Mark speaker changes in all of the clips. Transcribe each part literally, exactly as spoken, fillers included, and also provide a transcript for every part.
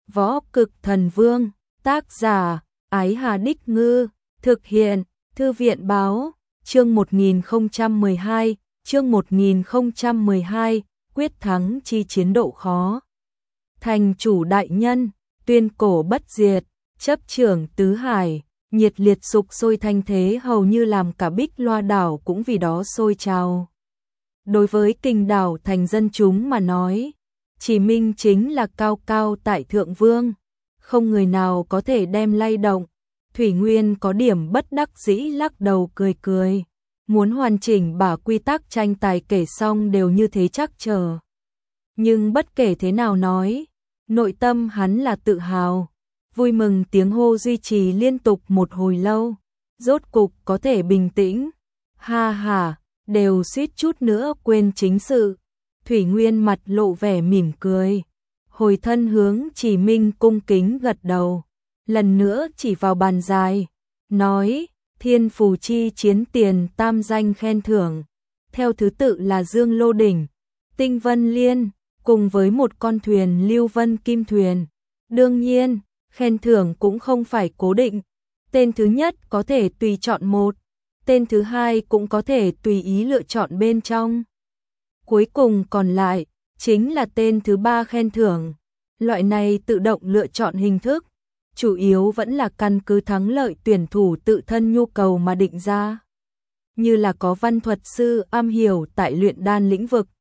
Speaker 1: Võ Cực Thần Vương, tác giả, Ái Hà Đích Ngư, thực hiện, Thư viện Báo, chương một nghìn không trăm mười hai, chương một nghìn không trăm mười hai, quyết thắng chi chiến độ khó. Thành chủ đại nhân, tuyên cổ bất diệt, chấp trưởng tứ hải, nhiệt liệt sục sôi thanh thế hầu như làm cả Bích Loa đảo cũng vì đó sôi trào. Đối với Kinh đảo thành dân chúng mà nói, Chỉ Minh chính là cao cao tại thượng vương, không người nào có thể đem lay động. Thủy Nguyên có điểm bất đắc dĩ lắc đầu cười cười, muốn hoàn chỉnh bả quy tắc tranh tài kể xong đều như thế chắc chờ. Nhưng bất kể thế nào nói, nội tâm hắn là tự hào, vui mừng tiếng hô duy trì liên tục một hồi lâu, rốt cục có thể bình tĩnh. Ha ha, đều suýt chút nữa quên chính sự. Thủy Nguyên mặt lộ vẻ mỉm cười, hồi thân hướng Chỉ Minh cung kính gật đầu, lần nữa chỉ vào bàn dài, nói: Thiên Phù Chi chiến tiền tam danh khen thưởng, theo thứ tự là Dương Lô Đỉnh, Tinh Vân Liên, cùng với một con thuyền Lưu Vân Kim Thuyền. Đương nhiên, khen thưởng cũng không phải cố định, tên thứ nhất có thể tùy chọn một, tên thứ hai cũng có thể tùy ý lựa chọn bên trong. Cuối cùng còn lại, chính là tên thứ ba khen thưởng. Loại này tự động lựa chọn hình thức, chủ yếu vẫn là căn cứ thắng lợi tuyển thủ tự thân nhu cầu mà định ra. Như là có văn thuật sư am hiểu tại luyện đan lĩnh vực,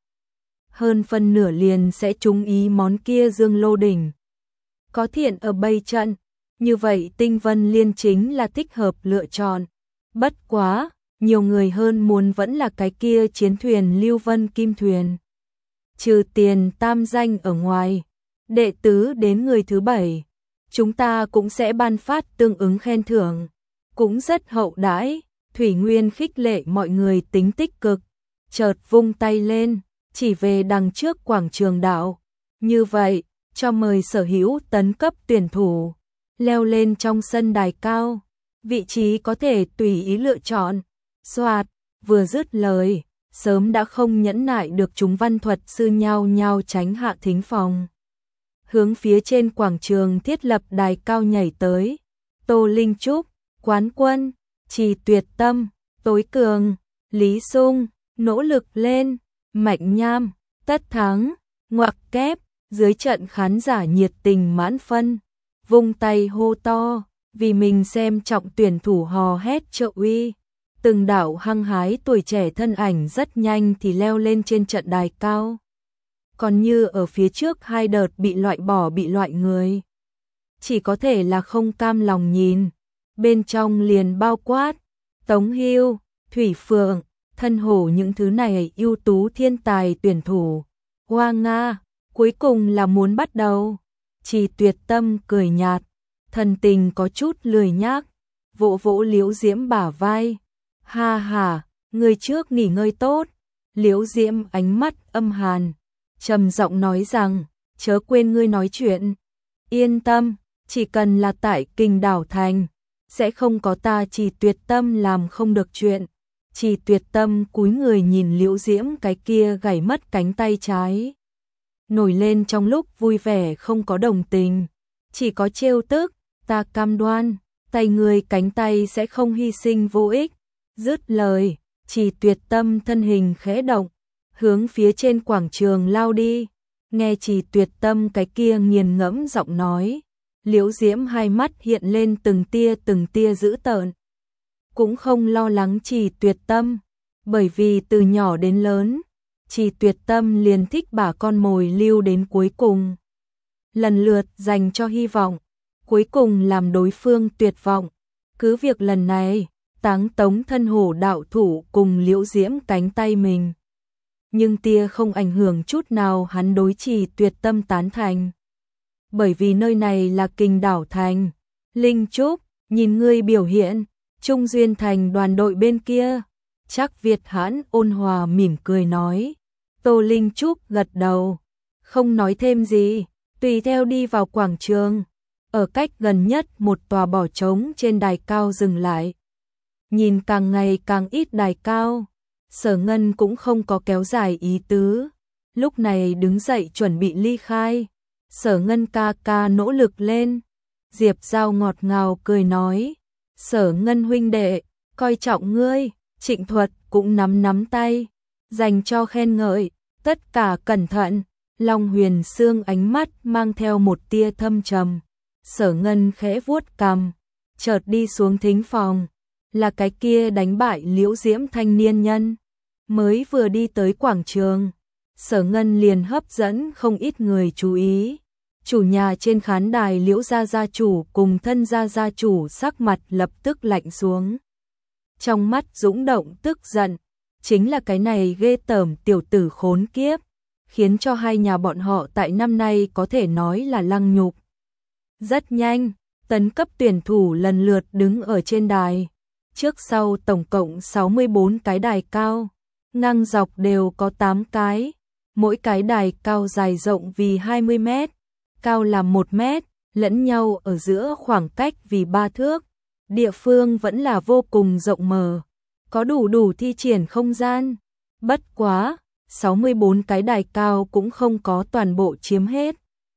Speaker 1: hơn phân nửa liền sẽ trúng ý món kia Dương Lô Đỉnh. Có thiện ở bày trận, như vậy Tinh Vân Liên chính là thích hợp lựa chọn. Bất quá, nhiều người hơn muốn vẫn là cái kia chiến thuyền Lưu Vân Kim Thuyền. Trừ tiền tam danh ở ngoài, đệ tứ đến người thứ bảy, chúng ta cũng sẽ ban phát tương ứng khen thưởng, cũng rất hậu đãi. Thủy Nguyên khích lệ mọi người tính tích cực, chợt vung tay lên, chỉ về đằng trước quảng trường đảo. Như vậy, cho mời sở hữu tấn cấp tuyển thủ, leo lên trong sân đài cao, vị trí có thể tùy ý lựa chọn. Soạt, vừa dứt lời, sớm đã không nhẫn nại được chúng văn thuật sư nhao nhao tránh hạ thính phòng, hướng phía trên quảng trường thiết lập đài cao nhảy tới. Tô Linh Trúc, Quán Quân, Trì Tuyệt Tâm, Tối Cường, Lý Sung, nỗ lực lên, Mạnh Nham, Tất Thắng, ngoặc kép, dưới trận khán giả nhiệt tình mãn phân, vung tay hô to, vì mình xem trọng tuyển thủ hò hét trợ uy. Từng đạo hăng hái tuổi trẻ thân ảnh rất nhanh thì leo lên trên trận đài cao. Còn như ở phía trước hai đợt bị loại bỏ bị loại người, chỉ có thể là không cam lòng nhìn. Bên trong liền bao quát Tống Hưu, Thủy Phượng, Thân Hổ những thứ này ưu tú thiên tài tuyển thủ. Hoa Nga, cuối cùng là muốn bắt đầu. Trì Tuyệt Tâm cười nhạt, thần tình có chút lười nhác, vỗ vỗ Liễu Diễm bả vai. Ha ha, người trước nghỉ ngơi tốt. Liễu Diễm ánh mắt âm hàn, trầm giọng nói rằng, chớ quên ngươi nói chuyện. Yên tâm, chỉ cần là tại Kinh đảo thành, sẽ không có ta Trì Tuyệt Tâm làm không được chuyện. Trì Tuyệt Tâm cúi người nhìn Liễu Diễm cái kia gãy mất cánh tay trái, nổi lên trong lúc vui vẻ không có đồng tình, chỉ có trêu tức. Ta cam đoan, tay người cánh tay sẽ không hy sinh vô ích. Dứt lời, Trì Tuyệt Tâm thân hình khẽ động, hướng phía trên quảng trường lao đi. Nghe Trì Tuyệt Tâm cái kia nghiền ngẫm giọng nói, Liễu Diễm hai mắt hiện lên từng tia từng tia dữ tợn. Cũng không lo lắng Trì Tuyệt Tâm, bởi vì từ nhỏ đến lớn, Trì Tuyệt Tâm liền thích bả con mồi lưu đến cuối cùng, lần lượt dành cho hy vọng, cuối cùng làm đối phương tuyệt vọng. Cứ việc lần này Táng Tống Thân Hổ đạo thủ cùng Liễu Diễm cánh tay mình, nhưng tia không ảnh hưởng chút nào hắn đối Trì Tuyệt Tâm tán thành. Bởi vì nơi này là Kinh đảo thành. Linh Trúc, nhìn ngươi biểu hiện, Trung Duyên thành đoàn đội bên kia. Trác Việt Hãn ôn hòa mỉm cười nói. Tô Linh Trúc gật đầu, không nói thêm gì, tùy theo đi vào quảng trường. Ở cách gần nhất một tòa bỏ trống trên đài cao dừng lại. Nhìn càng ngày càng ít đài cao, Sở Ngân cũng không có kéo dài ý tứ, lúc này đứng dậy chuẩn bị ly khai. Sở Ngân ca ca nỗ lực lên. Diệp Giao ngọt ngào cười nói, Sở Ngân huynh đệ, coi trọng ngươi. Trịnh Thuật cũng nắm nắm tay, dành cho khen ngợi, tất cả cẩn thận. Long Huyền Sương ánh mắt mang theo một tia thâm trầm. Sở Ngân khẽ vuốt cằm, chợt đi xuống thính phòng, là cái kia đánh bại Liễu Diễm thanh niên nhân. Mới vừa đi tới quảng trường, Sở Ngân liền hấp dẫn không ít người chú ý. Chủ nhà trên khán đài Liễu gia gia chủ cùng thân gia gia chủ sắc mặt lập tức lạnh xuống. Trong mắt dũng động tức giận, chính là cái này ghê tởm tiểu tử khốn kiếp, khiến cho hai nhà bọn họ tại năm nay có thể nói là lăng nhục. Rất nhanh, tấn cấp tuyển thủ lần lượt đứng ở trên đài. Trước sau tổng cộng sáu mươi bốn cái đài cao, ngang dọc đều có tám cái. Mỗi cái đài cao dài rộng vì hai mươi mét, cao là một mét, lẫn nhau ở giữa khoảng cách vì ba thước. Địa phương vẫn là vô cùng rộng mở, có đủ đủ thi triển không gian. Bất quá, sáu mươi bốn cái đài cao cũng không có toàn bộ chiếm hết.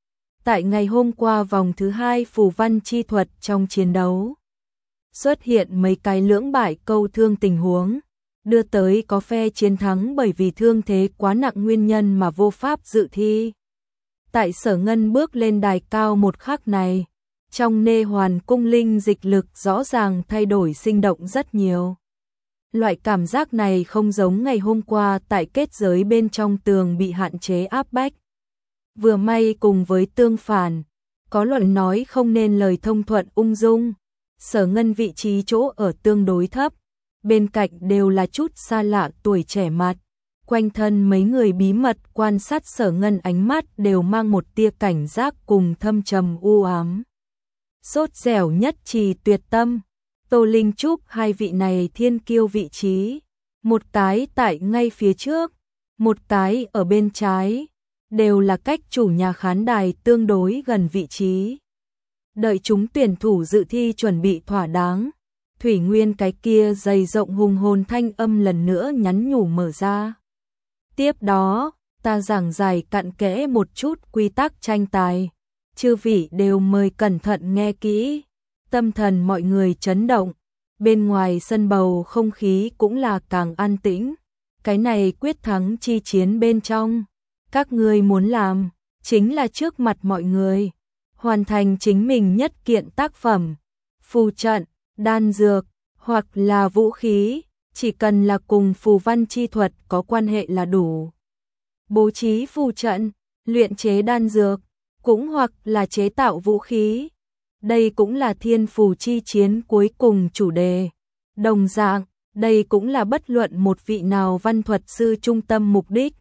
Speaker 1: Tại ngày hôm qua vòng thứ hai phù văn chi thuật trong chiến đấu, xuất hiện mấy cái lưỡng bại câu thương tình huống, đưa tới có phe chiến thắng bởi vì thương thế quá nặng nguyên nhân mà vô pháp dự thi. Tại Sở Ngân bước lên đài cao một khắc này, trong nê hoàn cung linh dịch lực rõ ràng thay đổi sinh động rất nhiều. Loại cảm giác này không giống ngày hôm qua tại kết giới bên trong tường bị hạn chế áp bách. Vừa may cùng với tương phản, có luận nói không nên lời thông thuận ung dung. Sở Ngân vị trí chỗ ở tương đối thấp, bên cạnh đều là chút xa lạ tuổi trẻ mặt. Quanh thân mấy người bí mật quan sát Sở Ngân ánh mắt đều mang một tia cảnh giác cùng thâm trầm u ám. Sốt dẻo nhất trì tuyệt tâm, Tô Linh Trúc hai vị này thiên kiêu vị trí, một cái tại ngay phía trước, một cái ở bên trái, đều là cách chủ nhà khán đài tương đối gần vị trí. Đợi chúng tuyển thủ dự thi chuẩn bị thỏa đáng, Thủy Nguyên cái kia dày rộng hùng hồn thanh âm lần nữa nhắn nhủ mở ra. Tiếp đó, ta giảng giải cặn kẽ một chút quy tắc tranh tài. Chư vị đều mời cẩn thận nghe kỹ. Tâm thần mọi người chấn động. Bên ngoài sân bầu không khí cũng là càng an tĩnh. Cái này quyết thắng chi chiến bên trong. Các ngươi muốn làm, chính là trước mặt mọi người. Hoàn thành chính mình nhất kiện tác phẩm. Phù trận, đan dược, hoặc là vũ khí. Chỉ cần là cùng phù văn chi thuật có quan hệ là đủ. Bố trí phù trận, luyện chế đan dược, cũng hoặc là chế tạo vũ khí. Đây cũng là thiên phù chi chiến cuối cùng chủ đề. Đồng dạng, đây cũng là bất luận một vị nào văn thuật sư trung tâm mục đích.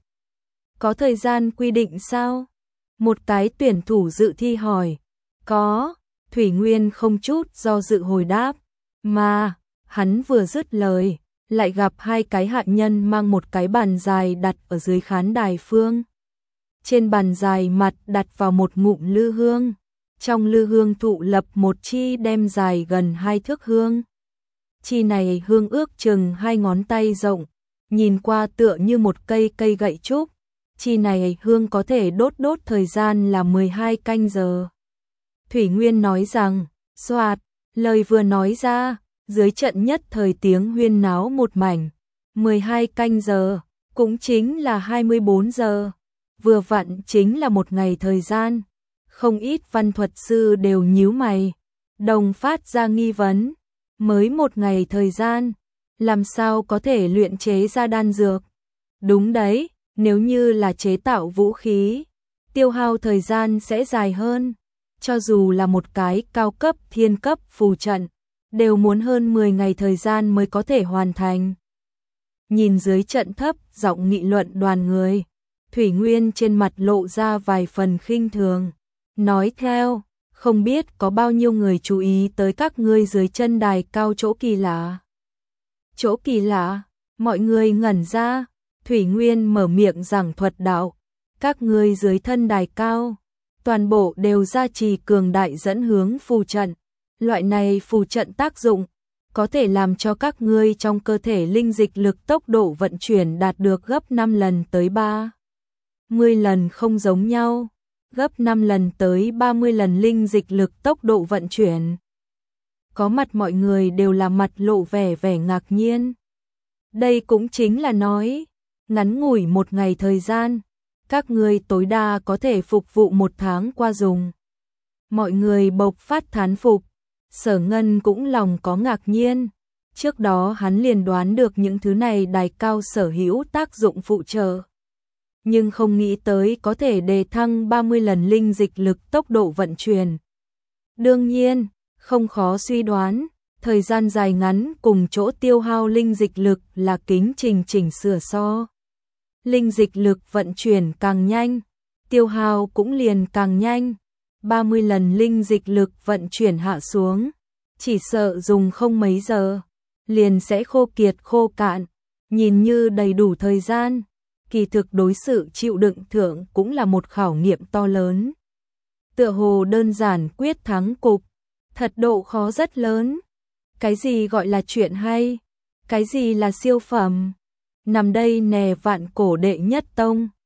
Speaker 1: Có thời gian quy định sao? Một cái tuyển thủ dự thi hỏi. Có, Thủy Nguyên không chút do dự hồi đáp. Mà, hắn vừa dứt lời, lại gặp hai cái hạ nhân mang một cái bàn dài đặt ở dưới khán đài phương. Trên bàn dài mặt đặt vào một ngụm lư hương, trong lư hương thụ lập một chi đem dài gần hai thước hương. Chi này hương ước chừng hai ngón tay rộng, nhìn qua tựa như một cây cây gậy trúc. Chi này hương có thể đốt đốt thời gian là mười hai canh giờ. Thủy Nguyên nói rằng, xoạt, lời vừa nói ra, dưới trận nhất thời tiếng huyên náo một mảnh. mười hai canh giờ, cũng chính là hai mươi bốn giờ. Vừa vặn chính là một ngày thời gian. Không ít văn thuật sư đều nhíu mày, đồng phát ra nghi vấn. Mới một ngày thời gian, làm sao có thể luyện chế ra đan dược? Đúng đấy, nếu như là chế tạo vũ khí, tiêu hao thời gian sẽ dài hơn. Cho dù là một cái cao cấp thiên cấp phù trận, đều muốn hơn mười ngày thời gian mới có thể hoàn thành. Nhìn dưới trận thấp giọng nghị luận đoàn người, Thủy Nguyên trên mặt lộ ra vài phần khinh thường. Nói theo, không biết có bao nhiêu người chú ý tới các ngươi dưới chân đài cao chỗ kỳ lạ. Chỗ kỳ lạ, mọi người ngẩn ra, Thủy Nguyên mở miệng giảng thuật đạo. Các ngươi dưới thân đài cao, toàn bộ đều gia trì cường đại dẫn hướng phù trận. Loại này phù trận tác dụng, có thể làm cho các ngươi trong cơ thể linh dịch lực tốc độ vận chuyển đạt được gấp năm lần tới ba mươi lần không giống nhau. gấp năm lần tới ba mươi lần linh dịch lực tốc độ vận chuyển. Có mặt mọi người đều là mặt lộ vẻ vẻ ngạc nhiên. Đây cũng chính là nói, ngắn ngủi một ngày thời gian, các ngươi tối đa có thể phục vụ một tháng qua dùng. Mọi người bộc phát thán phục, Sở Ngân cũng lòng có ngạc nhiên. Trước đó hắn liền đoán được những thứ này đài cao sở hữu tác dụng phụ trợ. Nhưng không nghĩ tới có thể đề thăng ba mươi lần linh dịch lực tốc độ vận chuyển. Đương nhiên, không khó suy đoán, thời gian dài ngắn cùng chỗ tiêu hao linh dịch lực là kính trình chỉnh sửa so. Linh dịch lực vận chuyển càng nhanh, tiêu hao cũng liền càng nhanh. ba mươi lần linh dịch lực vận chuyển hạ xuống, chỉ sợ dùng không mấy giờ, liền sẽ khô kiệt khô cạn, nhìn như đầy đủ thời gian. Kỳ thực đối sự chịu đựng thượng cũng là một khảo nghiệm to lớn. Tựa hồ đơn giản quyết thắng cục, thật độ khó rất lớn. Cái gì gọi là chuyện hay? Cái gì là siêu phẩm? Nằm đây nè vạn cổ đệ nhất tông.